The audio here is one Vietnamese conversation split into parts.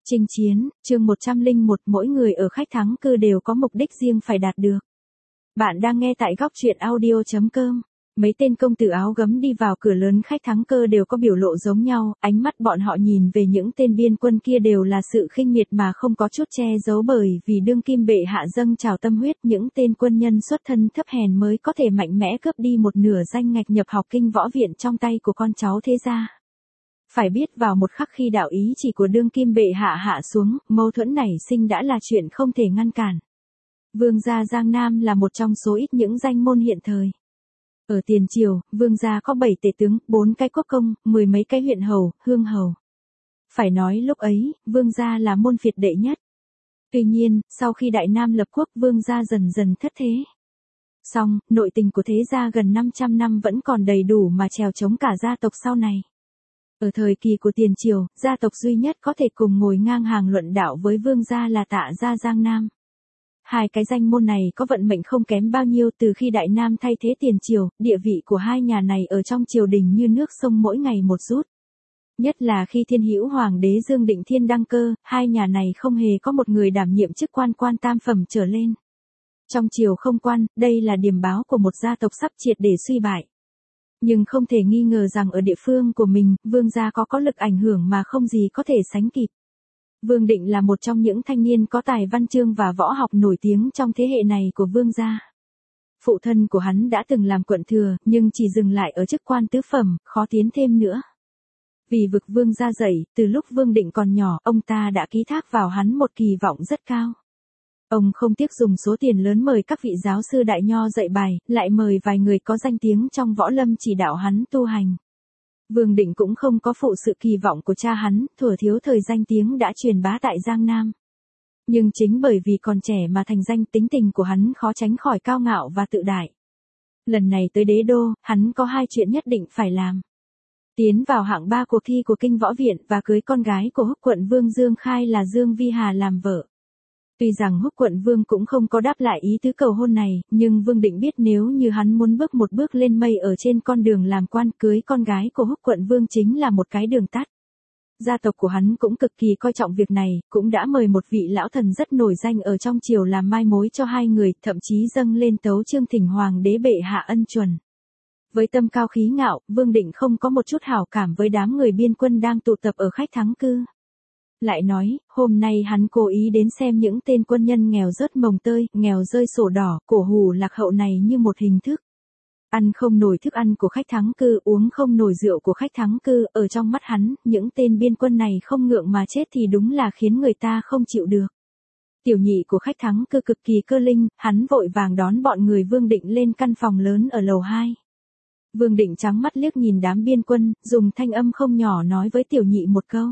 Chinh chiến, chương 101, mỗi người ở khách thắng cư đều có mục đích riêng phải đạt được. Bạn đang nghe tại góc truyện audio.com. Mấy tên công tử áo gấm đi vào cửa lớn khách thắng cơ đều có biểu lộ giống nhau, ánh mắt bọn họ nhìn về những tên biên quân kia đều là sự khinh miệt mà không có chút che giấu, bởi vì đương kim bệ hạ dâng trào tâm huyết, những tên quân nhân xuất thân thấp hèn mới có thể mạnh mẽ cướp đi một nửa danh ngạch nhập học kinh võ viện trong tay của con cháu thế gia. Phải biết vào một khắc khi đạo ý chỉ của đương kim bệ hạ hạ xuống, mâu thuẫn nảy sinh đã là chuyện không thể ngăn cản. Vương gia Giang Nam là một trong số ít những danh môn hiện thời. Ở tiền triều, vương gia có 7 tể tướng, 4 cái quốc công, 10 mấy cái huyện hầu, hương hầu. Phải nói lúc ấy, vương gia là môn phiệt đệ nhất. Tuy nhiên, sau khi Đại Nam lập quốc, vương gia dần dần thất thế. Song, nội tình của thế gia gần 500 năm vẫn còn đầy đủ mà trèo chống cả gia tộc sau này. Ở thời kỳ của tiền triều, gia tộc duy nhất có thể cùng ngồi ngang hàng luận đạo với vương gia là Tạ gia Giang Nam. Hai cái danh môn này có vận mệnh không kém bao nhiêu. Từ khi Đại Nam thay thế tiền triều, địa vị của hai nhà này ở trong triều đình như nước sông mỗi ngày một rút. Nhất là khi Thiên Hữu Hoàng đế Dương Định Thiên đăng cơ, hai nhà này không hề có một người đảm nhiệm chức quan tam phẩm trở lên. Trong triều không quan, đây là điểm báo của một gia tộc sắp triệt để suy bại. Nhưng không thể nghi ngờ rằng ở địa phương của mình, vương gia có lực ảnh hưởng mà không gì có thể sánh kịp. Vương Định là một trong những thanh niên có tài văn chương và võ học nổi tiếng trong thế hệ này của vương gia. Phụ thân của hắn đã từng làm quận thừa, nhưng chỉ dừng lại ở chức quan tứ phẩm, khó tiến thêm nữa. Vì vực vương gia dậy, từ lúc Vương Định còn nhỏ, ông ta đã ký thác vào hắn một kỳ vọng rất cao. Ông không tiếc dùng số tiền lớn mời các vị giáo sư đại nho dạy bài, lại mời vài người có danh tiếng trong võ lâm chỉ đạo hắn tu hành. Vương Định cũng không có phụ sự kỳ vọng của cha hắn, thuở thiếu thời danh tiếng đã truyền bá tại Giang Nam. Nhưng chính bởi vì còn trẻ mà thành danh, tính tình của hắn khó tránh khỏi cao ngạo và tự đại. Lần này tới đế đô, hắn có hai chuyện nhất định phải làm. Tiến vào hạng 3 cuộc thi của kinh võ viện và cưới con gái của Húc quận vương Dương Khai là Dương Vi Hà làm vợ. Tuy rằng Húc quận vương cũng không có đáp lại ý tứ cầu hôn này, nhưng Vương Định biết nếu như hắn muốn bước một bước lên mây ở trên con đường làm quan, cưới con gái của Húc quận vương chính là một cái đường tắt. Gia tộc của hắn cũng cực kỳ coi trọng việc này, cũng đã mời một vị lão thần rất nổi danh ở trong triều làm mai mối cho hai người, thậm chí dâng lên tấu chương thỉnh hoàng đế bệ hạ ân chuẩn. Với tâm cao khí ngạo, Vương Định không có một chút hảo cảm với đám người biên quân đang tụ tập ở khách thắng cư. Lại nói, hôm nay hắn cố ý đến xem những tên quân nhân nghèo rớt mồng tơi, nghèo rơi sổ đỏ, cổ hủ lạc hậu này như một hình thức. Ăn không nổi thức ăn của khách thắng cư, uống không nổi rượu của khách thắng cư, ở trong mắt hắn, những tên biên quân này không ngượng mà chết thì đúng là khiến người ta không chịu được. Tiểu nhị của khách thắng cư cực kỳ cơ linh, hắn vội vàng đón bọn người Vương Định lên căn phòng lớn ở lầu 2. Vương Định trắng mắt liếc nhìn đám biên quân, dùng thanh âm không nhỏ nói với tiểu nhị một câu.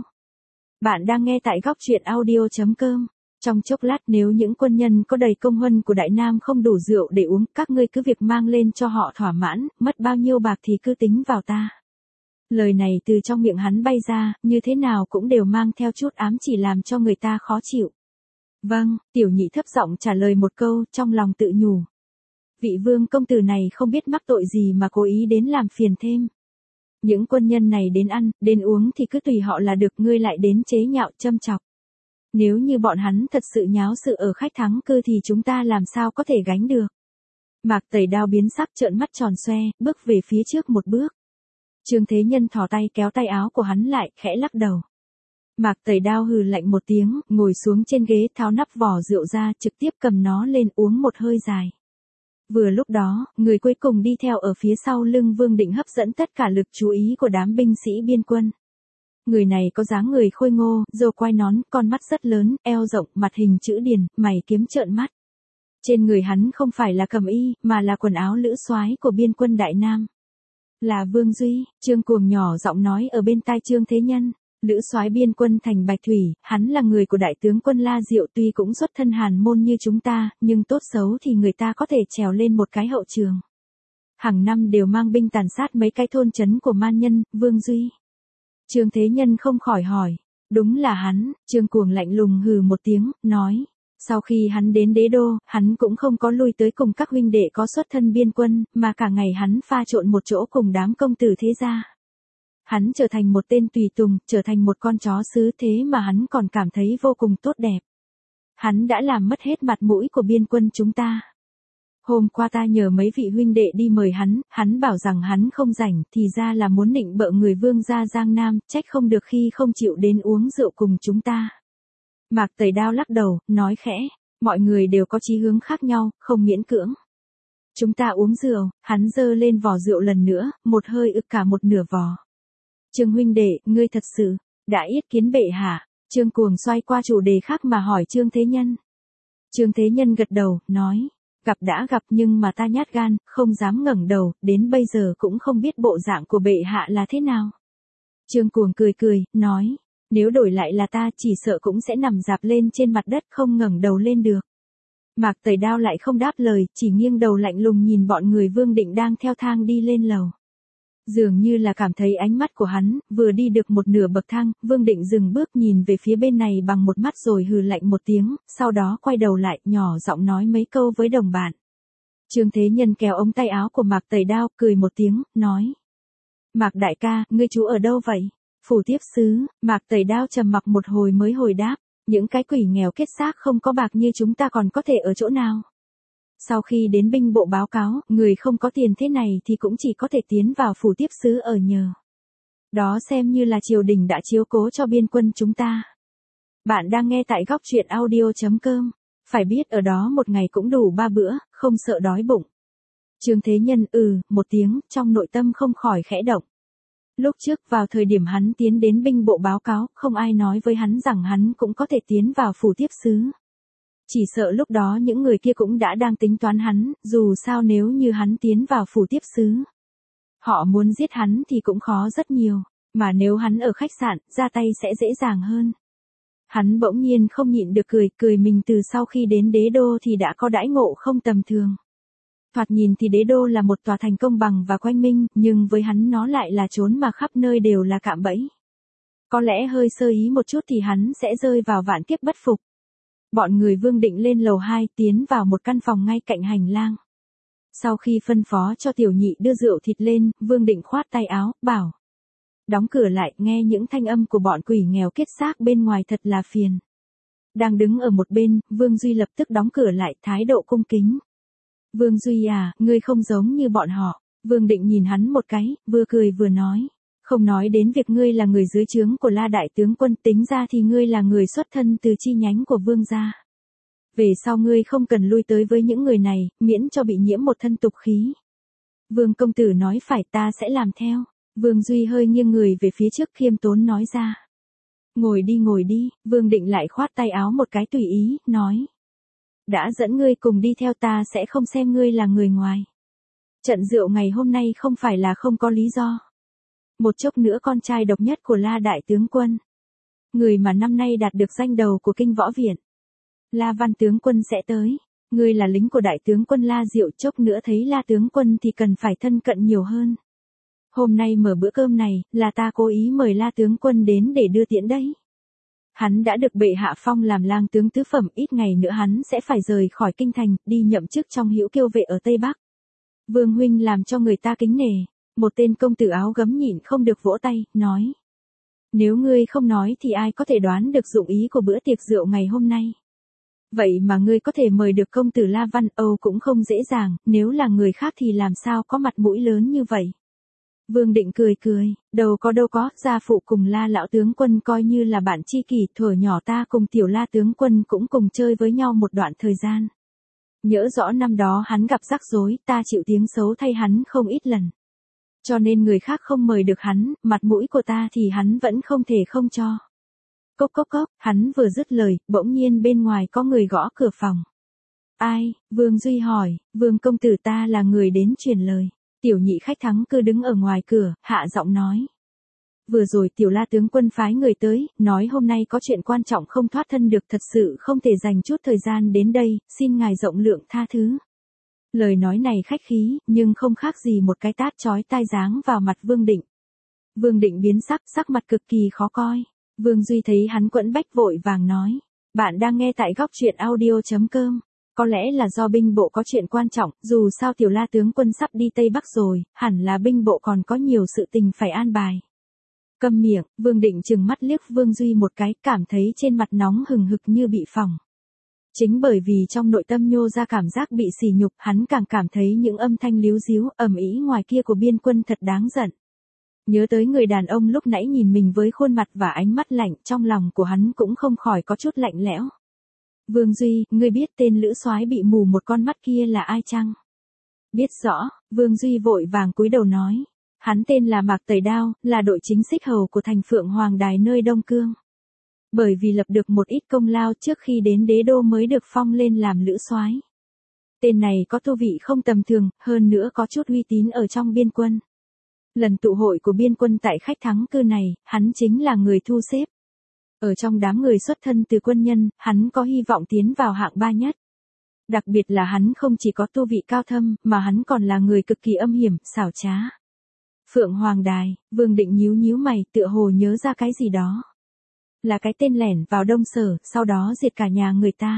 Bạn đang nghe tại góc truyện audio.com. Trong chốc lát nếu những quân nhân có đầy công huân của Đại Nam không đủ rượu để uống, các ngươi cứ việc mang lên cho họ thỏa mãn, mất bao nhiêu bạc thì cứ tính vào ta. Lời này từ trong miệng hắn bay ra, như thế nào cũng đều mang theo chút ám chỉ làm cho người ta khó chịu. Vâng, tiểu nhị thấp giọng trả lời một câu, trong lòng tự nhủ. Vị vương công tử này không biết mắc tội gì mà cố ý đến làm phiền thêm. Những quân nhân này đến ăn, đến uống thì cứ tùy họ là được, ngươi lại đến chế nhạo châm chọc. Nếu như bọn hắn thật sự nháo sự ở khách thắng cư thì chúng ta làm sao có thể gánh được. Mạc Tẩy Đao biến sắc trợn mắt tròn xoe, bước về phía trước một bước. Trương Thế Nhân thò tay kéo tay áo của hắn lại, khẽ lắc đầu. Mạc Tẩy Đao hừ lạnh một tiếng, ngồi xuống trên ghế tháo nắp vỏ rượu ra, trực tiếp cầm nó lên uống một hơi dài. Vừa lúc đó, người cuối cùng đi theo ở phía sau lưng Vương Định hấp dẫn tất cả lực chú ý của đám binh sĩ biên quân. Người này có dáng người khôi ngô, râu quai nón, con mắt rất lớn, eo rộng, mặt hình chữ điền, mày kiếm trợn mắt. Trên người hắn không phải là cẩm y, mà là quần áo lữ soái của biên quân Đại Nam. Là Vương Duy, Trương Cuồng nhỏ giọng nói ở bên tai Trương Thế Nhân. Lữ soái biên quân thành Bạch Thủy, hắn là người của đại tướng quân La Diệu, tuy cũng xuất thân hàn môn như chúng ta, nhưng tốt xấu thì người ta có thể trèo lên một cái hậu trường. Hàng năm đều mang binh tàn sát mấy cái thôn trấn của man nhân, Vương Duy. Trương Thế Nhân không khỏi hỏi, đúng là hắn. Trương Cuồng lạnh lùng hừ một tiếng, nói. Sau khi hắn đến đế đô, hắn cũng không có lui tới cùng các huynh đệ có xuất thân biên quân, mà cả ngày hắn pha trộn một chỗ cùng đám công tử thế gia. Hắn trở thành một tên tùy tùng, trở thành một con chó sứ thế mà hắn còn cảm thấy vô cùng tốt đẹp. Hắn đã làm mất hết mặt mũi của biên quân chúng ta. Hôm qua ta nhờ mấy vị huynh đệ đi mời hắn bảo rằng hắn không rảnh, thì ra là muốn nịnh bợ người vương gia Giang Nam, trách không được khi không chịu đến uống rượu cùng chúng ta. Mạc Tẩy Đao lắc đầu, nói khẽ, mọi người đều có chí hướng khác nhau, không miễn cưỡng. Chúng ta uống rượu, hắn giơ lên vò rượu lần nữa, một hơi ực cả một nửa vò. Trương huynh đệ, ngươi thật sự đã yết kiến bệ hạ. Trương Cuồng xoay qua chủ đề khác mà hỏi Trương Thế Nhân. Trương Thế Nhân gật đầu, nói, gặp đã gặp nhưng mà ta nhát gan, không dám ngẩng đầu, đến bây giờ cũng không biết bộ dạng của bệ hạ là thế nào. Trương Cuồng cười, nói, nếu đổi lại là ta chỉ sợ cũng sẽ nằm rạp lên trên mặt đất không ngẩng đầu lên được. Mạc Tẩy Đao lại không đáp lời, chỉ nghiêng đầu lạnh lùng nhìn bọn người Vương Định đang theo thang đi lên lầu. Dường như là cảm thấy ánh mắt của hắn, vừa đi được một nửa bậc thang, Vương Định dừng bước nhìn về phía bên này bằng một mắt rồi hừ lạnh một tiếng, sau đó quay đầu lại, nhỏ giọng nói mấy câu với đồng bạn. Trương Thế Nhân kéo ống tay áo của Mạc Tẩy Đao, cười một tiếng, nói. Mạc đại ca, ngươi trú ở đâu vậy? Phủ tiếp sứ. Mạc Tẩy Đao trầm mặc một hồi mới hồi đáp, những cái quỷ nghèo kết xác không có bạc như chúng ta còn có thể ở chỗ nào? Sau khi đến binh bộ báo cáo, người không có tiền thế này thì cũng chỉ có thể tiến vào phủ tiếp sứ ở nhờ. Đó xem như là triều đình đã chiếu cố cho biên quân chúng ta. Bạn đang nghe tại góc truyện audio.com. Phải biết ở đó một ngày cũng đủ 3 bữa, không sợ đói bụng. Trương Thế Nhân một tiếng, trong nội tâm không khỏi khẽ động. Lúc trước vào thời điểm hắn tiến đến binh bộ báo cáo, không ai nói với hắn rằng hắn cũng có thể tiến vào phủ tiếp sứ. Chỉ sợ lúc đó những người kia cũng đã đang tính toán hắn, dù sao nếu như hắn tiến vào phủ tiếp sứ. Họ muốn giết hắn thì cũng khó rất nhiều, mà nếu hắn ở khách sạn, ra tay sẽ dễ dàng hơn. Hắn bỗng nhiên không nhịn được cười mình từ sau khi đến đế đô thì đã có đãi ngộ không tầm thường. Thoạt nhìn thì đế đô là một tòa thành công bằng và quanh minh, nhưng với hắn nó lại là chốn mà khắp nơi đều là cạm bẫy. Có lẽ hơi sơ ý một chút thì hắn sẽ rơi vào vạn kiếp bất phục. Bọn người Vương Định lên lầu 2 tiến vào một căn phòng ngay cạnh hành lang. Sau khi phân phó cho tiểu nhị đưa rượu thịt lên, Vương Định khoát tay áo, bảo. Đóng cửa lại, nghe những thanh âm của bọn quỷ nghèo kết xác bên ngoài thật là phiền. Đang đứng ở một bên, Vương Duy lập tức đóng cửa lại, thái độ cung kính. Vương Duy à, ngươi không giống như bọn họ. Vương Định nhìn hắn một cái, vừa cười vừa nói. Không nói đến việc ngươi là người dưới trướng của La Đại Tướng Quân, tính ra thì ngươi là người xuất thân từ chi nhánh của Vương gia. Về sau ngươi không cần lui tới với những người này, miễn cho bị nhiễm một thân tục khí. Vương công tử nói phải, ta sẽ làm theo. Vương Duy hơi nghiêng người về phía trước khiêm tốn nói ra. Ngồi đi, Vương Định lại khoát tay áo một cái tùy ý, nói. Đã dẫn ngươi cùng đi theo ta sẽ không xem ngươi là người ngoài. Trận rượu ngày hôm nay không phải là không có lý do. Một chốc nữa con trai độc nhất của La Đại Tướng Quân. Người mà năm nay đạt được danh đầu của kinh võ viện. La Văn Tướng Quân sẽ tới. Ngươi là lính của Đại Tướng Quân La Diệu, chốc nữa thấy La Tướng Quân thì cần phải thân cận nhiều hơn. Hôm nay mở bữa cơm này, là ta cố ý mời La Tướng Quân đến để đưa tiễn đấy. Hắn đã được bệ hạ phong làm lang tướng tứ phẩm, ít ngày nữa hắn sẽ phải rời khỏi kinh thành, đi nhậm chức trong hữu kiêu vệ ở Tây Bắc. Vương huynh làm cho người ta kính nể. Một tên công tử áo gấm nhịn không được vỗ tay, nói. Nếu ngươi không nói thì ai có thể đoán được dụng ý của bữa tiệc rượu ngày hôm nay. Vậy mà ngươi có thể mời được công tử La Văn Âu cũng không dễ dàng, nếu là người khác thì làm sao có mặt mũi lớn như vậy. Vương Định cười, đâu có, gia phụ cùng La lão tướng quân coi như là bạn tri kỷ, thuở nhỏ ta cùng tiểu La tướng quân cũng cùng chơi với nhau một đoạn thời gian. Nhớ rõ năm đó hắn gặp rắc rối, ta chịu tiếng xấu thay hắn không ít lần. Cho nên người khác không mời được hắn, mặt mũi của ta thì hắn vẫn không thể không cho. Cốc, hắn vừa dứt lời, bỗng nhiên bên ngoài có người gõ cửa phòng. Ai? Vương Duy hỏi. Vương công tử, ta là người đến truyền lời. Tiểu nhị khách thắng cứ đứng ở ngoài cửa, hạ giọng nói. Vừa rồi tiểu La tướng quân phái người tới, nói hôm nay có chuyện quan trọng không thoát thân được, thật sự không thể dành chút thời gian đến đây, xin ngài rộng lượng tha thứ. Lời nói này khách khí, nhưng không khác gì một cái tát chói tai giáng vào mặt Vương Định. Vương Định biến sắc mặt cực kỳ khó coi. Vương Duy thấy hắn quẫn bách vội vàng nói. Bạn đang nghe tại góc truyện audio.com. Có lẽ là do binh bộ có chuyện quan trọng, dù sao tiểu La tướng quân sắp đi Tây Bắc rồi, hẳn là binh bộ còn có nhiều sự tình phải an bài. Câm miệng, Vương Định trừng mắt liếc Vương Duy một cái, cảm thấy trên mặt nóng hừng hực như bị phỏng. Chính bởi vì trong nội tâm nhô ra cảm giác bị sỉ nhục, hắn càng cảm thấy những âm thanh líu díu, ầm ĩ ngoài kia của biên quân thật đáng giận. Nhớ tới người đàn ông lúc nãy nhìn mình với khuôn mặt và ánh mắt lạnh, trong lòng của hắn cũng không khỏi có chút lạnh lẽo. Vương Duy, ngươi biết tên lữ soái bị mù một con mắt kia là ai chăng? Biết rõ, Vương Duy vội vàng cúi đầu nói. Hắn tên là Mạc Tẩy Đao, là đội chính xích hầu của thành Phượng Hoàng Đài nơi Đông Cương. Bởi vì lập được một ít công lao trước khi đến đế đô mới được phong lên làm lữ soái. Tên này có tu vị không tầm thường, hơn nữa có chút uy tín ở trong biên quân. Lần tụ hội của biên quân tại khách thắng cư này, hắn chính là người thu xếp. Ở trong đám người xuất thân từ quân nhân, hắn có hy vọng tiến vào hạng 3 nhất. Đặc biệt là hắn không chỉ có tu vị cao thâm, mà hắn còn là người cực kỳ âm hiểm, xảo trá. Phượng Hoàng Đài, Vương Định nhíu nhíu mày, tựa hồ nhớ ra cái gì đó. Là cái tên lẻn vào Đông Sở, sau đó diệt cả nhà người ta.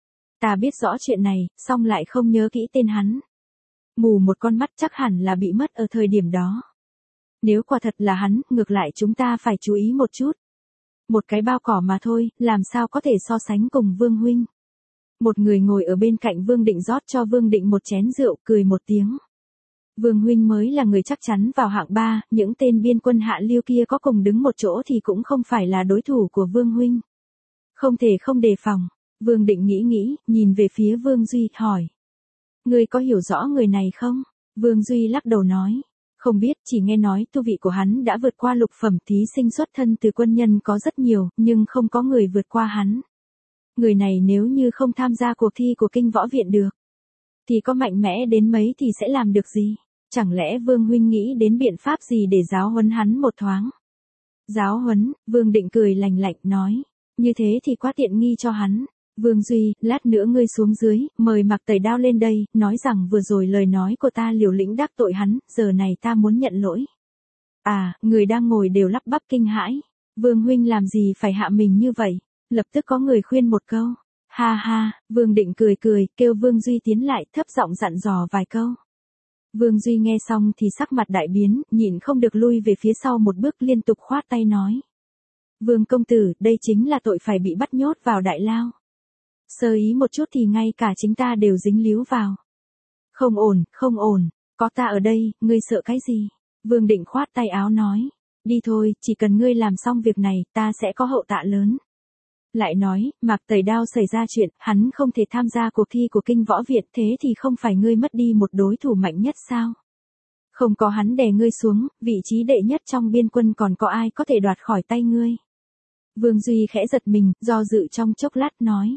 Ta biết rõ chuyện này, song lại không nhớ kỹ tên hắn. Mù một con mắt chắc hẳn là bị mất ở thời điểm đó. Nếu quả thật là hắn, ngược lại chúng ta phải chú ý một chút. Một cái bao cỏ mà thôi, làm sao có thể so sánh cùng Vương huynh. Một người ngồi ở bên cạnh Vương Định rót cho Vương Định một chén rượu, cười một tiếng. Vương huynh mới là người chắc chắn vào hạng 3, những tên biên quân hạ lưu kia có cùng đứng một chỗ thì cũng không phải là đối thủ của Vương huynh. Không thể không đề phòng. Vương Định nghĩ, nhìn về phía Vương Duy, hỏi. Ngươi có hiểu rõ người này không? Vương Duy lắc đầu nói. Không biết, chỉ nghe nói tu vị của hắn đã vượt qua lục phẩm, thí sinh xuất thân từ quân nhân có rất nhiều, nhưng không có người vượt qua hắn. Người này nếu như không tham gia cuộc thi của kinh võ viện được, thì có mạnh mẽ đến mấy thì sẽ làm được gì? Chẳng lẽ Vương huynh nghĩ đến biện pháp gì để giáo huấn hắn một thoáng? Giáo huấn, Vương Định cười lành lạnh nói. Như thế thì quá tiện nghi cho hắn. Vương Duy, lát nữa ngươi xuống dưới, mời Mạc Tẩy Đao lên đây, nói rằng vừa rồi lời nói của ta liều lĩnh đắc tội hắn, giờ này ta muốn nhận lỗi. À, người đang ngồi đều lắp bắp kinh hãi. Vương huynh làm gì phải hạ mình như vậy? Lập tức có người khuyên một câu. Ha ha, Vương Định cười, kêu Vương Duy tiến lại, thấp giọng dặn dò vài câu. Vương Duy nghe xong thì sắc mặt đại biến, nhịn không được lui về phía sau một bước, liên tục khoát tay nói. Vương công tử, đây chính là tội phải bị bắt nhốt vào đại lao. Sơ ý một chút thì ngay cả chính ta đều dính líu vào. Không ổn, có ta ở đây, ngươi sợ cái gì? Vương Định khoát tay áo nói. Đi thôi, chỉ cần ngươi làm xong việc này, ta sẽ có hậu tạ lớn. Lại nói, Mạc Tẩy Đao xảy ra chuyện, hắn không thể tham gia cuộc thi của kinh võ viện, thế thì không phải ngươi mất đi một đối thủ mạnh nhất sao? Không có hắn đè ngươi xuống, vị trí đệ nhất trong biên quân còn có ai có thể đoạt khỏi tay ngươi? Vương Duy khẽ giật mình, do dự trong chốc lát nói.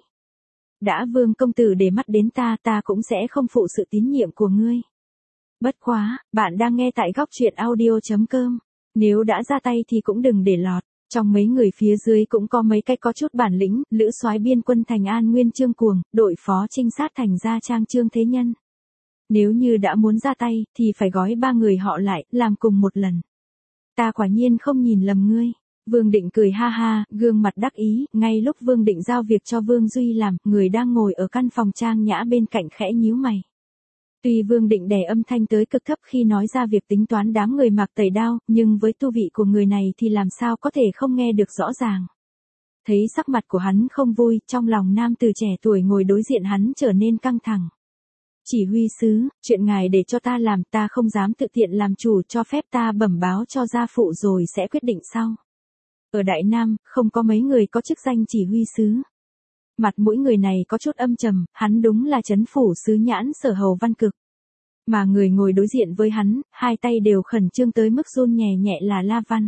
Đã Vương công tử để mắt đến ta cũng sẽ không phụ sự tín nhiệm của ngươi. Bất quá, bạn đang nghe tại góc truyện audio.com. Nếu đã ra tay thì cũng đừng để lọt. Trong mấy người phía dưới cũng có mấy cái có chút bản lĩnh, lữ soái biên quân Thành An Nguyên Trương Cuồng, đội phó trinh sát Thành Gia Trang Trương Thế Nhân. Nếu như đã muốn ra tay, thì phải gói 3 người họ lại, làm cùng một lần. Ta quả nhiên không nhìn lầm ngươi. Vương Định cười ha ha, gương mặt đắc ý, ngay lúc Vương Định giao việc cho Vương Duy làm, người đang ngồi ở căn phòng trang nhã bên cạnh khẽ nhíu mày. Tuy Vương Định đè âm thanh tới cực thấp khi nói ra việc tính toán đám người Mạc Tẩy Đao, nhưng với tu vị của người này thì làm sao có thể không nghe được rõ ràng. Thấy sắc mặt của hắn không vui, trong lòng nam từ trẻ tuổi ngồi đối diện hắn trở nên căng thẳng. Chỉ huy sứ, chuyện ngài để cho ta làm, ta không dám tự tiện làm chủ, cho phép ta bẩm báo cho gia phụ rồi sẽ quyết định sau. Ở Đại Nam, không có mấy người có chức danh chỉ huy sứ. Mặt mũi người này có chút âm trầm, hắn đúng là trấn phủ sứ nhãn Sở Hầu Văn Cực. Mà người ngồi đối diện với hắn, hai tay đều khẩn trương tới mức run nhẹ nhẹ là La Văn.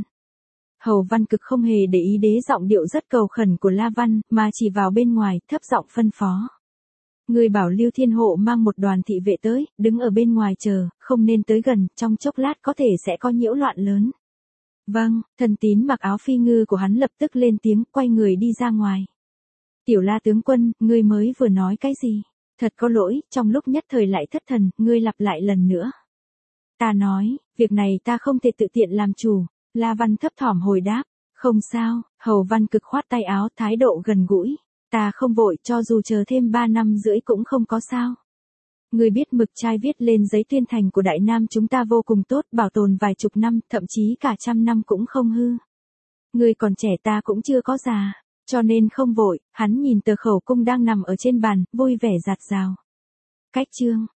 Hầu Văn Cực không hề để ý đế giọng điệu rất cầu khẩn của La Văn, mà chỉ vào bên ngoài, thấp giọng phân phó. Người bảo Lưu Thiên Hộ mang một đoàn thị vệ tới, đứng ở bên ngoài chờ, không nên tới gần, trong chốc lát có thể sẽ có nhiễu loạn lớn. Vâng, thần tín mặc áo phi ngư của hắn lập tức lên tiếng, quay người đi ra ngoài. Tiểu La tướng quân, ngươi mới vừa nói cái gì? Thật có lỗi, trong lúc nhất thời lại thất thần, ngươi lặp lại lần nữa. Ta nói, việc này ta không thể tự tiện làm chủ. La Văn thấp thỏm hồi đáp. Không sao, Hầu Văn Cực khoát tay áo, thái độ gần gũi. Ta không vội, cho dù chờ thêm 3 năm rưỡi cũng không có sao. Ngươi biết mực chai viết lên giấy tuyên thành của Đại Nam chúng ta vô cùng tốt, bảo tồn vài chục năm, thậm chí cả trăm năm cũng không hư. Ngươi còn trẻ ta cũng chưa có già, cho nên không vội. Hắn nhìn tờ khẩu cung đang nằm ở trên bàn, vui vẻ rạt rào. Cách chương